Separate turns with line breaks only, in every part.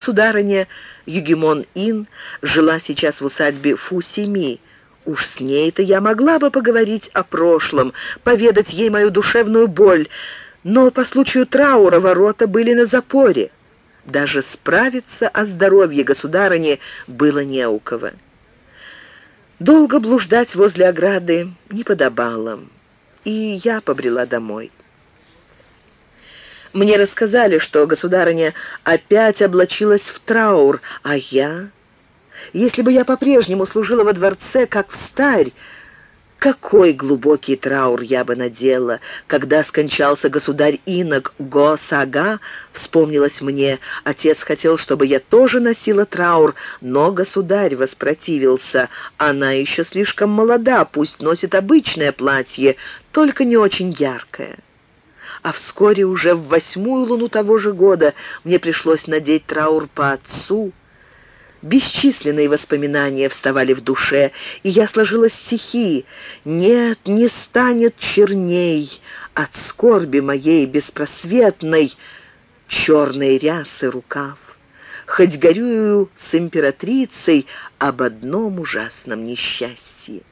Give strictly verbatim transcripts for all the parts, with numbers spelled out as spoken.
Сударыня Югемон-Ин жила сейчас в усадьбе Фу-Сими. Уж с ней-то я могла бы поговорить о прошлом, поведать ей мою душевную боль, но по случаю траура ворота были на запоре. Даже справиться о здоровье государыни было не у кого. Долго блуждать возле ограды не подобало, и я побрела домой. Мне рассказали, что государыня опять облачилась в траур, а я... Если бы я по-прежнему служила во дворце, как встарь, какой глубокий траур я бы надела. Когда скончался государь-инок Го-Сага, вспомнилось мне, отец хотел, чтобы я тоже носила траур, но государь воспротивился. Она еще слишком молода, пусть носит обычное платье, только не очень яркое. А вскоре, уже в восьмую луну того же года, мне пришлось надеть траур по отцу. Бесчисленные воспоминания вставали в душе, и я сложила стихи. «Нет, не станет черней от скорби моей беспросветной черной рясы рукав, хоть горюю с императрицей об одном ужасном несчастье».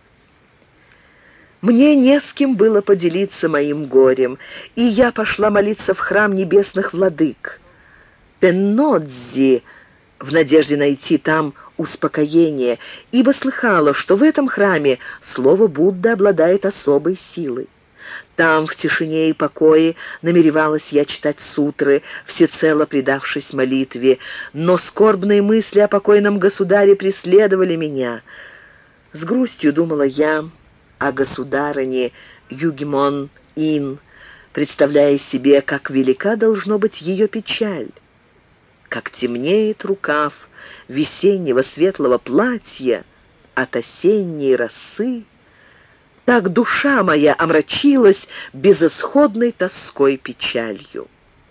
Мне не с кем было поделиться моим горем, и я пошла молиться в храм небесных владык. Пеннодзи, в надежде найти там успокоение, ибо слыхала, что в этом храме слово Будды обладает особой силой. Там, в тишине и покое, намеревалась я читать сутры, всецело предавшись молитве, но скорбные мысли о покойном государе преследовали меня. С грустью думала я о государыне Югемон-Ин, представляя себе, как велика должно быть ее печаль. Как темнеет рукав весеннего светлого платья от осенней росы, так душа моя омрачилась безысходной тоской печалью.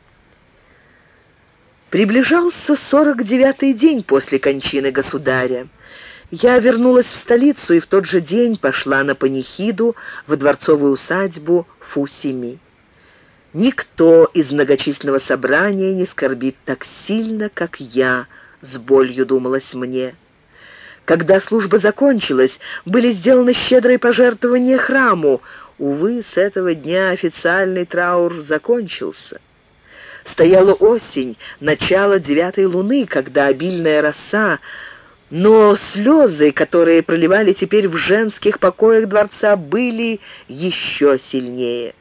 Приближался сорок девятый день после кончины государя. Я вернулась в столицу и в тот же день пошла на панихиду во дворцовую усадьбу Фу-Сими. Никто из многочисленного собрания не скорбит так сильно, как я, с болью думалось мне. Когда служба закончилась, были сделаны щедрые пожертвования храму. Увы, с этого дня официальный траур закончился. Стояла осень, начало девятой луны, когда обильная роса, но слезы, которые проливали теперь в женских покоях дворца, были еще сильнее.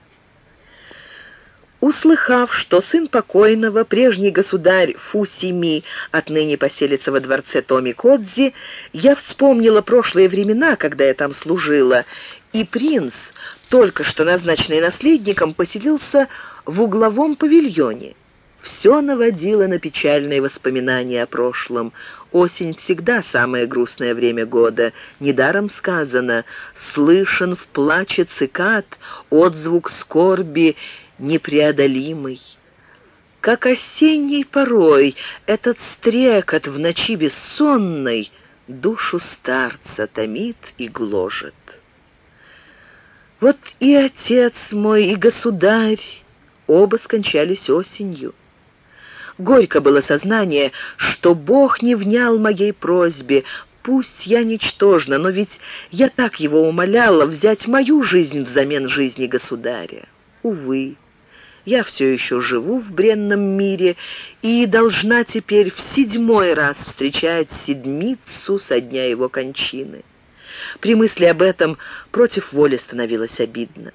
Услыхав, что сын покойного, прежний государь Фу-Сими, отныне поселится во дворце Томи-Кодзи, я вспомнила прошлые времена, когда я там служила, и принц, только что назначенный наследником, поселился в угловом павильоне. Все наводило на печальные воспоминания о прошлом. Осень всегда самое грустное время года. Недаром сказано: «Слышен в плаче цикад отзвук скорби непреодолимый». Как осенний порой этот стрекот в ночи бессонной душу старца томит и гложет. Вот и отец мой, и государь оба скончались осенью. Горько было сознание, что Бог не внял моей просьбе. Пусть я ничтожна, но ведь я так его умоляла взять мою жизнь взамен жизни государя. Увы, я все еще живу в бренном мире и должна теперь в седьмой раз встречать седмицу со дня его кончины. При мысли об этом против воли становилось обидно.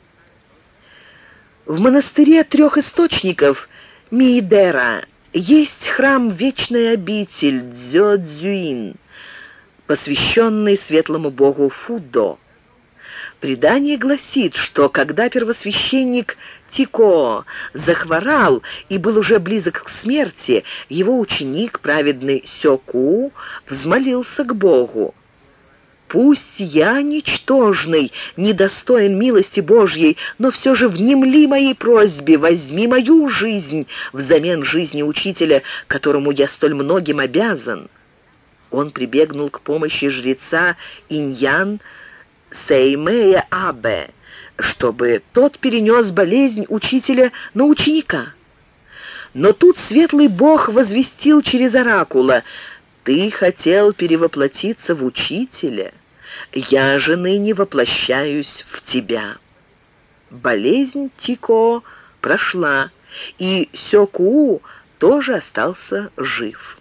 В монастыре трех источников Миидера есть храм вечной обитель Дзё-Дзюин, посвященный светлому богу Фудо. Предание гласит, что когда первосвященник Тикоо захворал и был уже близок к смерти, его ученик, праведный Сёку, взмолился к Богу: «Пусть я, ничтожный, недостоин милости Божьей, но все же внемли моей просьбе, возьми мою жизнь взамен жизни учителя, которому я столь многим обязан». Он прибегнул к помощи жреца Иньян Сэймэя Абе, чтобы тот перенес болезнь учителя на ученика. Но тут светлый бог возвестил через оракула: «Ты хотел перевоплотиться в учителя, я же ныне воплощаюсь в тебя». Болезнь Тико прошла, и Сёкуу тоже остался жив.